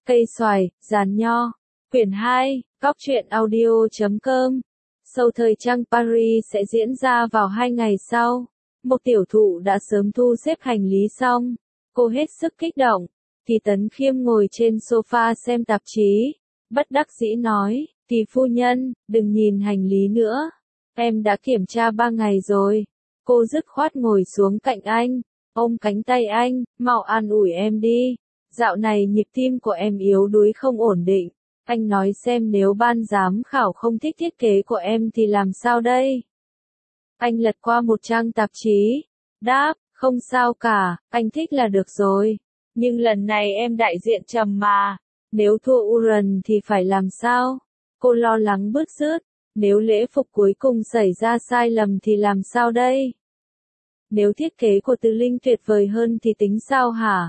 Cây xoài, giàn nho. Quyển 2, Cóc truyện audio.com. Show thời trang Paris sẽ diễn ra vào 2 ngày sau. Một tiểu thụ đã sớm thu xếp hành lý xong. Cô hết sức kích động. Kỳ Tấn Khiêm ngồi trên sofa xem tạp chí. Bất đắc dĩ nói, Kỳ phu nhân, đừng nhìn hành lý nữa. Em đã kiểm tra 3 ngày rồi. Cô dứt khoát ngồi xuống cạnh anh, ôm cánh tay anh, mau an ủi em đi. Dạo này nhịp tim của em yếu đuối không ổn định. Anh nói xem nếu ban giám khảo không thích thiết kế của em thì làm sao đây? Anh lật qua một trang tạp chí. Đáp, không sao cả, anh thích là được rồi. Nhưng lần này em đại diện trầm mà. Nếu thua Uran thì phải làm sao? Cô lo lắng bứt rứt. Nếu lễ phục cuối cùng xảy ra sai lầm thì làm sao đây? Nếu thiết kế của Từ Linh tuyệt vời hơn thì tính sao hả?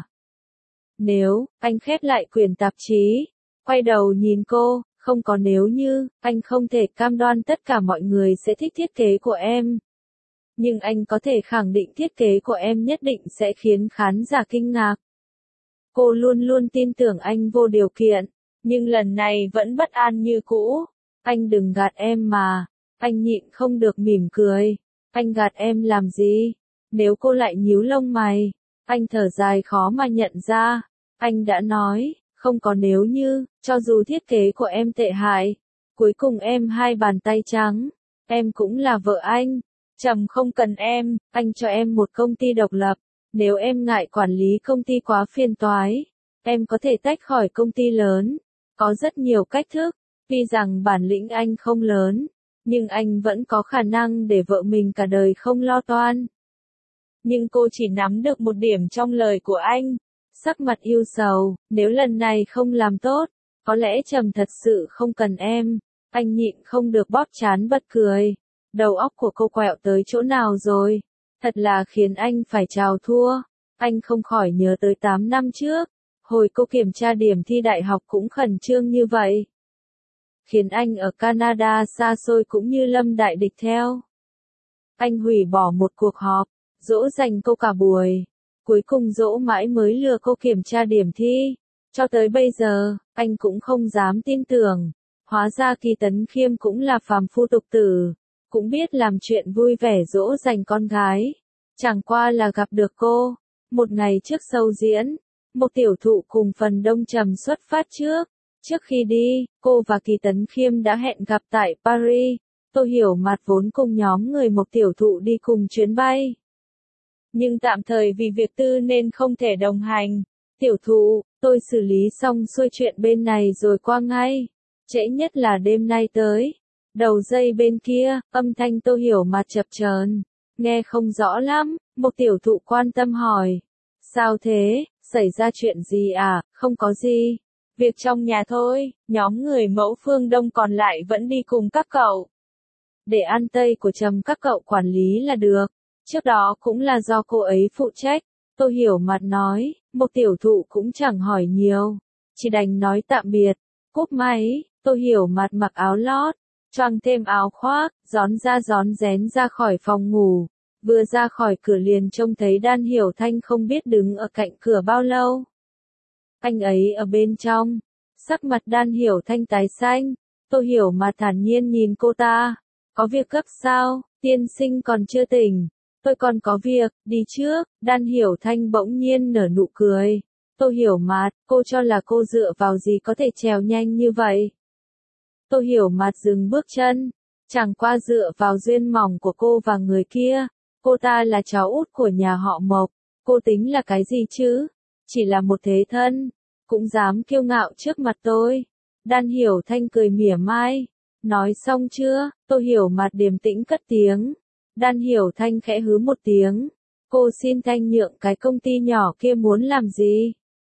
Nếu, anh khép lại quyển tạp chí, quay đầu nhìn cô, không có nếu như, anh không thể cam đoan tất cả mọi người sẽ thích thiết kế của em. Nhưng anh có thể khẳng định thiết kế của em nhất định sẽ khiến khán giả kinh ngạc. Cô luôn luôn tin tưởng anh vô điều kiện, nhưng lần này vẫn bất an như cũ. Anh đừng gạt em mà. Anh nhịn không được mỉm cười. Anh gạt em làm gì? Nếu cô lại nhíu lông mày, anh thở dài khó mà nhận ra. Anh đã nói, không có nếu như, cho dù thiết kế của em tệ hại, cuối cùng em 2 bàn tay trắng, em cũng là vợ anh. Trầm không cần em, anh cho em một công ty độc lập. Nếu em ngại quản lý công ty quá phiền toái, em có thể tách khỏi công ty lớn. Có rất nhiều cách thức. Tuy rằng bản lĩnh anh không lớn, nhưng anh vẫn có khả năng để vợ mình cả đời không lo toan. Nhưng cô chỉ nắm được một điểm trong lời của anh. Sắc mặt ưu sầu, nếu lần này không làm tốt, có lẽ Trầm thật sự không cần em. Anh nhịn không được bóp trán bật cười. Đầu óc của cô quẹo tới chỗ nào rồi? Thật là khiến anh phải chào thua. Anh không khỏi nhớ tới 8 năm trước. Hồi cô kiểm tra điểm thi đại học cũng khẩn trương như vậy. Khiến anh ở Canada xa xôi cũng như lâm đại địch theo. Anh hủy bỏ một cuộc họp, dỗ dành cô cả buổi. Cuối cùng dỗ mãi mới lừa cô kiểm tra điểm thi. Cho tới bây giờ, anh cũng không dám tin tưởng. Hóa ra Kỳ Tấn Khiêm cũng là phàm phu tục tử. Cũng biết làm chuyện vui vẻ dỗ dành con gái. Chẳng qua là gặp được cô. Một ngày trước show diễn, một tiểu thụ cùng phần đông Trầm xuất phát trước. Trước khi đi, cô và Kỳ Tấn Khiêm đã hẹn gặp tại Paris. Tô Hiểu Mạt vốn cùng nhóm người một tiểu thụ đi cùng chuyến bay. Nhưng tạm thời vì việc tư nên không thể đồng hành. Tiểu thụ, tôi xử lý xong xuôi chuyện bên này rồi qua ngay. Trễ nhất là đêm nay tới. Đầu dây bên kia, âm thanh Tô Hiểu Mạt chập chờn, nghe không rõ lắm. Một tiểu thụ quan tâm hỏi. Sao thế, xảy ra chuyện gì à? Không có gì. Việc trong nhà thôi, nhóm người mẫu phương Đông còn lại vẫn đi cùng các cậu. Để ăn Tây của Trầm các cậu quản lý là được. Trước đó cũng là do cô ấy phụ trách. Tô Hiểu Mạt nói, một tiểu thụ cũng chẳng hỏi nhiều. Chỉ đành nói tạm biệt. Cúp máy, Tô Hiểu Mạt mặc áo lót, choàng thêm áo khoác, rón ra rón rén ra khỏi phòng ngủ. Vừa ra khỏi cửa liền trông thấy Đan Hiểu Thanh không biết đứng ở cạnh cửa bao lâu. Anh ấy ở bên trong. Sắc mặt Đan Hiểu Thanh tái xanh. Tô Hiểu Mạt thản nhiên nhìn cô ta. Có việc gấp sao? Tiên sinh còn chưa tỉnh. Tôi còn có việc, đi trước. Đan Hiểu Thanh bỗng nhiên nở nụ cười. Tô Hiểu Mạt, cô cho là cô dựa vào gì có thể trèo nhanh như vậy? Tô Hiểu Mạt dừng bước chân. Chẳng qua dựa vào duyên mỏng của cô và người kia. Cô ta là cháu út của nhà họ Mộc. Cô tính là cái gì chứ? Chỉ là một thế thân. Cũng dám kiêu ngạo trước mặt tôi. Đan Hiểu Thanh cười mỉa mai. Nói xong chưa? Tô Hiểu Mạt điềm tĩnh cất tiếng. Đan Hiểu Thanh khẽ hứ một tiếng. Cô xin Thanh nhượng cái công ty nhỏ kia muốn làm gì?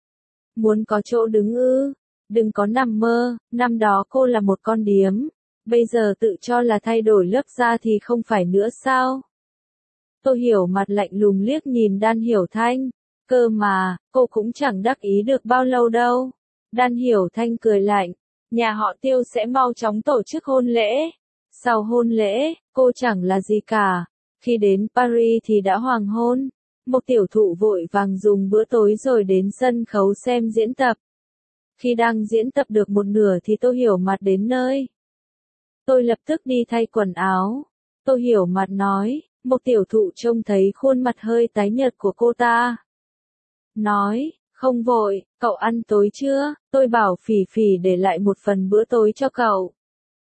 Muốn có chỗ đứng ư? Đừng có nằm mơ, năm đó cô là một con điếm. Bây giờ tự cho là thay đổi lớp da thì không phải nữa sao? Tô Hiểu Mạt lạnh lùng liếc nhìn Đan Hiểu Thanh. Cơ mà, cô cũng chẳng đắc ý được bao lâu đâu. Đan Hiểu Thanh cười lạnh. Nhà họ Tiêu sẽ mau chóng tổ chức hôn lễ. Sau hôn lễ, cô chẳng là gì cả. Khi đến Paris thì đã hoàng hôn. Một tiểu thụ vội vàng dùng bữa tối rồi đến sân khấu xem diễn tập. Khi đang diễn tập được một nửa thì Tô Hiểu Mạt đến nơi. Tôi lập tức đi thay quần áo. Tô Hiểu Mạt nói, một tiểu thụ trông thấy khuôn mặt hơi tái nhợt của cô ta. Nói, không vội, cậu ăn tối chưa? Tôi bảo Phỉ Phỉ để lại một phần bữa tối cho cậu.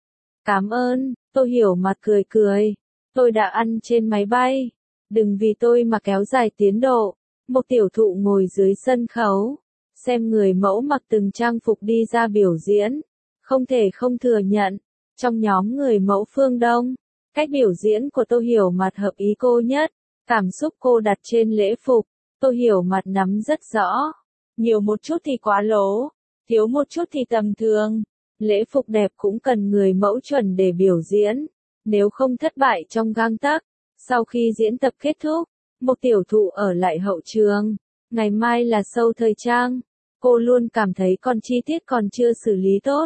Cảm ơn, Tô Hiểu Mạt cười cười. Tôi đã ăn trên máy bay. Đừng vì tôi mà kéo dài tiến độ. Một tiểu thụ ngồi dưới sân khấu. Xem người mẫu mặc từng trang phục đi ra biểu diễn. Không thể không thừa nhận. Trong nhóm người mẫu phương Đông, cách biểu diễn của Tô Hiểu Mạt hợp ý cô nhất. Cảm xúc cô đặt trên lễ phục. Tô Hiểu Mạt nắm rất rõ. Nhiều một chút thì quá lố. Thiếu một chút thì tầm thường. Lễ phục đẹp cũng cần người mẫu chuẩn để biểu diễn. Nếu không thất bại trong gang tắc. Sau khi diễn tập kết thúc, một tiểu thụ ở lại hậu trường. Ngày mai là show thời trang. Cô luôn cảm thấy còn chi tiết còn chưa xử lý tốt.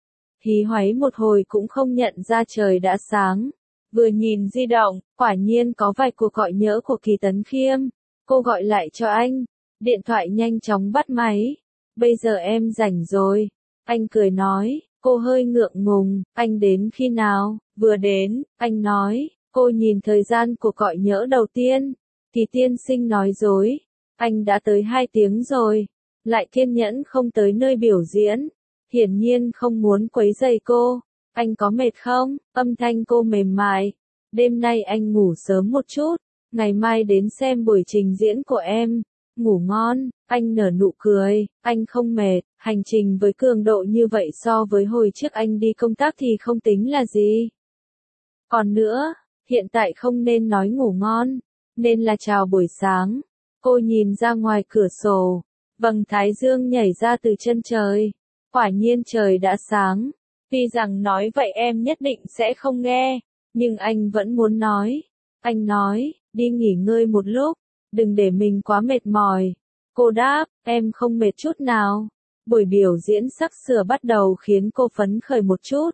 Hí hoáy một hồi cũng không nhận ra trời đã sáng. Vừa nhìn di động, quả nhiên có vài cuộc gọi nhỡ của Kỳ Tấn Khiêm. Cô gọi lại cho anh. Điện thoại nhanh chóng bắt máy. Bây giờ em rảnh rồi. Anh cười nói, cô hơi ngượng ngùng, anh đến khi nào? Vừa đến, anh nói, cô nhìn thời gian cuộc gọi nhỡ đầu tiên. Kỳ tiên sinh nói dối. Anh đã tới 2 tiếng rồi. Lại kiên nhẫn không tới nơi biểu diễn. Hiển nhiên không muốn quấy rầy cô. Anh có mệt không? Âm thanh cô mềm mại. Đêm nay anh ngủ sớm một chút. Ngày mai đến xem buổi trình diễn của em. Ngủ ngon. Anh nở nụ cười. Anh không mệt. Hành trình với cường độ như vậy so với hồi trước anh đi công tác thì không tính là gì. Còn nữa, hiện tại không nên nói ngủ ngon. Nên là chào buổi sáng. Cô nhìn ra ngoài cửa sổ. Vầng thái dương nhảy ra từ chân trời. Quả nhiên trời đã sáng. Tuy rằng nói vậy em nhất định sẽ không nghe. Nhưng anh vẫn muốn nói. Anh nói, đi nghỉ ngơi một lúc. Đừng để mình quá mệt mỏi. Cô đáp, em không mệt chút nào. Buổi biểu diễn sắp sửa bắt đầu khiến cô phấn khởi một chút.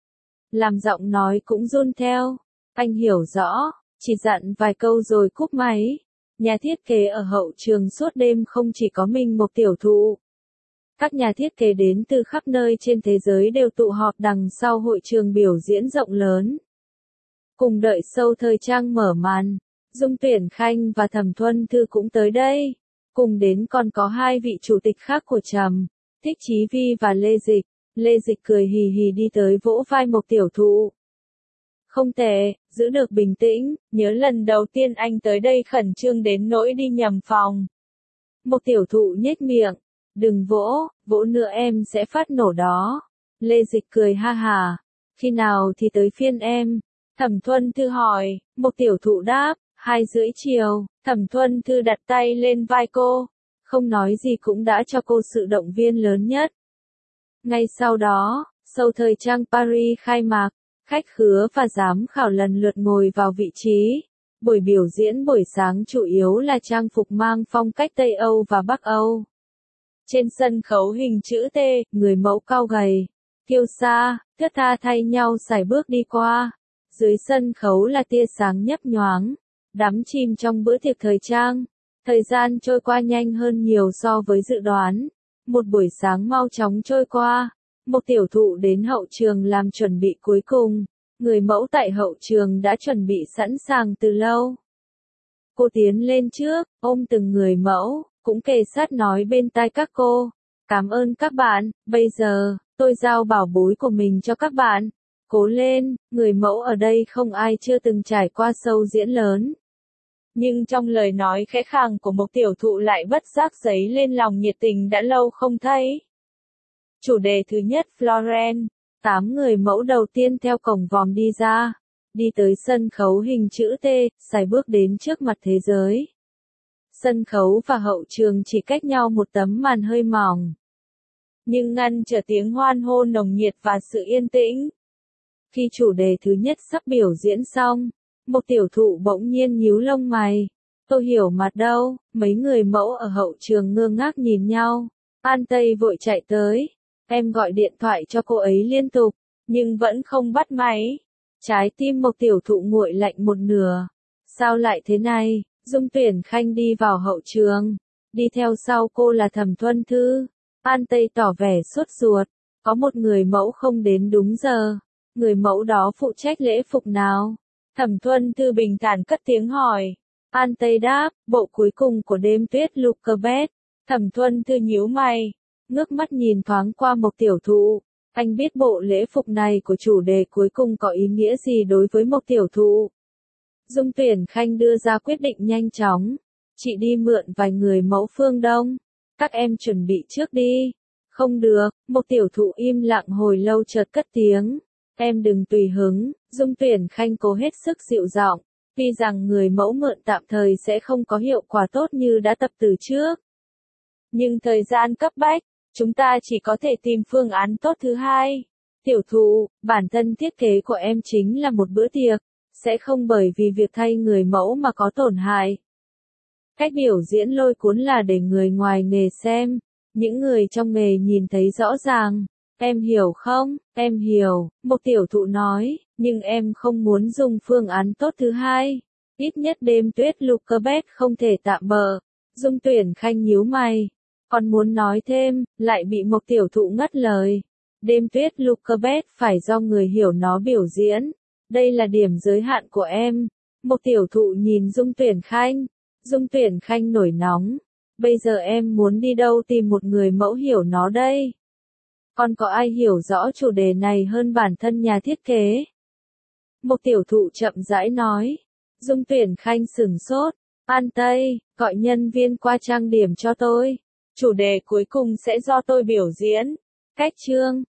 Làm giọng nói cũng run theo. Anh hiểu rõ, chỉ dặn vài câu rồi cúp máy. Nhà thiết kế ở hậu trường suốt đêm không chỉ có mình một tiểu thụ. Các nhà thiết kế đến từ khắp nơi trên thế giới đều tụ họp đằng sau hội trường biểu diễn rộng lớn. Cùng đợi show thời trang mở màn, Dung Tuyển Khanh và Thẩm Thuân Thư cũng tới đây. Cùng đến còn có 2 vị chủ tịch khác của Trầm, Thích Chí Vi và Lê Dịch. Lê Dịch cười hì hì đi tới vỗ vai một tiểu thụ. Không tệ, giữ được bình tĩnh, nhớ lần đầu tiên anh tới đây khẩn trương đến nỗi đi nhầm phòng. Một tiểu thụ nhếch miệng. Đừng vỗ, vỗ nữa em sẽ phát nổ đó. Lê Dịch cười ha hà. Khi nào thì tới phiên em? Thẩm Thuân Thư hỏi. Một tiểu thụ đáp. 2:30 chiều. Thẩm Thuân Thư đặt tay lên vai cô. Không nói gì cũng đã cho cô sự động viên lớn nhất. Ngay sau đó, show thời trang Paris khai mạc. Khách khứa và giám khảo lần lượt ngồi vào vị trí. Buổi biểu diễn buổi sáng chủ yếu là trang phục mang phong cách Tây Âu và Bắc Âu. Trên sân khấu hình chữ T, người mẫu cao gầy, kiêu sa, thướt tha thay nhau sải bước đi qua. Dưới sân khấu là tia sáng nhấp nhoáng, đắm chìm trong bữa tiệc thời trang. Thời gian trôi qua nhanh hơn nhiều so với dự đoán. Một buổi sáng mau chóng trôi qua. Một tiểu thụ đến hậu trường làm chuẩn bị cuối cùng. Người mẫu tại hậu trường đã chuẩn bị sẵn sàng từ lâu. Cô tiến lên trước, ôm từng người mẫu, cũng kề sát nói bên tai các cô. Cảm ơn các bạn, bây giờ, tôi giao bảo bối của mình cho các bạn. Cố lên, người mẫu ở đây không ai chưa từng trải qua show diễn lớn. Nhưng trong lời nói khẽ khàng của một tiểu thụ lại bất giác dấy lên lòng nhiệt tình đã lâu không thấy. Chủ đề thứ nhất Florence. 8 người mẫu đầu tiên theo cổng vòm đi ra. Đi tới sân khấu hình chữ T, sải bước đến trước mặt thế giới. Sân khấu và hậu trường chỉ cách nhau một tấm màn hơi mỏng. Nhưng ngăn trở tiếng hoan hô nồng nhiệt và sự yên tĩnh. Khi chủ đề thứ nhất sắp biểu diễn xong, một tiểu thụ bỗng nhiên nhíu lông mày. Tôi hiểu mặt đâu, mấy người mẫu ở hậu trường ngơ ngác nhìn nhau. An Tây vội chạy tới. Em gọi điện thoại cho cô ấy liên tục, nhưng vẫn không bắt máy. Trái tim một tiểu thụ nguội lạnh một nửa. Sao lại thế này? Dung Tuyển Khanh đi vào hậu trường. Đi theo sau cô là Thẩm Thuân Thư. An Tây tỏ vẻ sốt ruột. Có một người mẫu không đến đúng giờ. Người mẫu đó phụ trách lễ phục nào? Thẩm Thuân Thư bình thản cất tiếng hỏi. An Tây đáp, bộ cuối cùng của đêm tuyết Lucabeth. Thẩm Thuân Thư nhíu mày, ngước mắt nhìn thoáng qua Mộc Tiểu Thụ. Anh biết bộ lễ phục này của chủ đề cuối cùng có ý nghĩa gì đối với Mộc Tiểu Thụ. Dung Tuyển Khanh đưa ra quyết định nhanh chóng. Chị đi mượn vài người mẫu phương Đông. Các em chuẩn bị trước đi. Không được, Mộc Tiểu Thụ im lặng hồi lâu chợt cất tiếng. Em đừng tùy hứng, Dung Tuyển Khanh cố hết sức dịu giọng. Tuy rằng người mẫu mượn tạm thời sẽ không có hiệu quả tốt như đã tập từ trước. Nhưng thời gian cấp bách, chúng ta chỉ có thể tìm phương án tốt thứ hai. Tiểu Thụ, bản thân thiết kế của em chính là một bữa tiệc, sẽ không bởi vì việc thay người mẫu mà có tổn hại. Cách biểu diễn lôi cuốn là để người ngoài nghề xem, những người trong nghề nhìn thấy rõ ràng. Em hiểu không? Em hiểu, Mộc Tiểu Thụ nói, nhưng em không muốn dùng phương án tốt thứ hai. Ít nhất đêm tuyết Lucabeth không thể tạm bợ. Dung Tuyển Khanh nhíu mày, còn muốn nói thêm, lại bị Mộc Tiểu Thụ ngắt lời. Đêm tuyết Lucabeth phải do người hiểu nó biểu diễn. Đây là điểm giới hạn của em. Mộc Tiểu Thụ nhìn Dung Tuyển Khanh. Dung Tuyển Khanh nổi nóng. Bây giờ em muốn đi đâu tìm một người mẫu hiểu nó đây? Còn có ai hiểu rõ chủ đề này hơn bản thân nhà thiết kế? Mộc Tiểu Thụ chậm rãi nói. Dung Tuyển Khanh sửng sốt. An Tây, gọi nhân viên qua trang điểm cho tôi. Chủ đề cuối cùng sẽ do tôi biểu diễn. Cách chương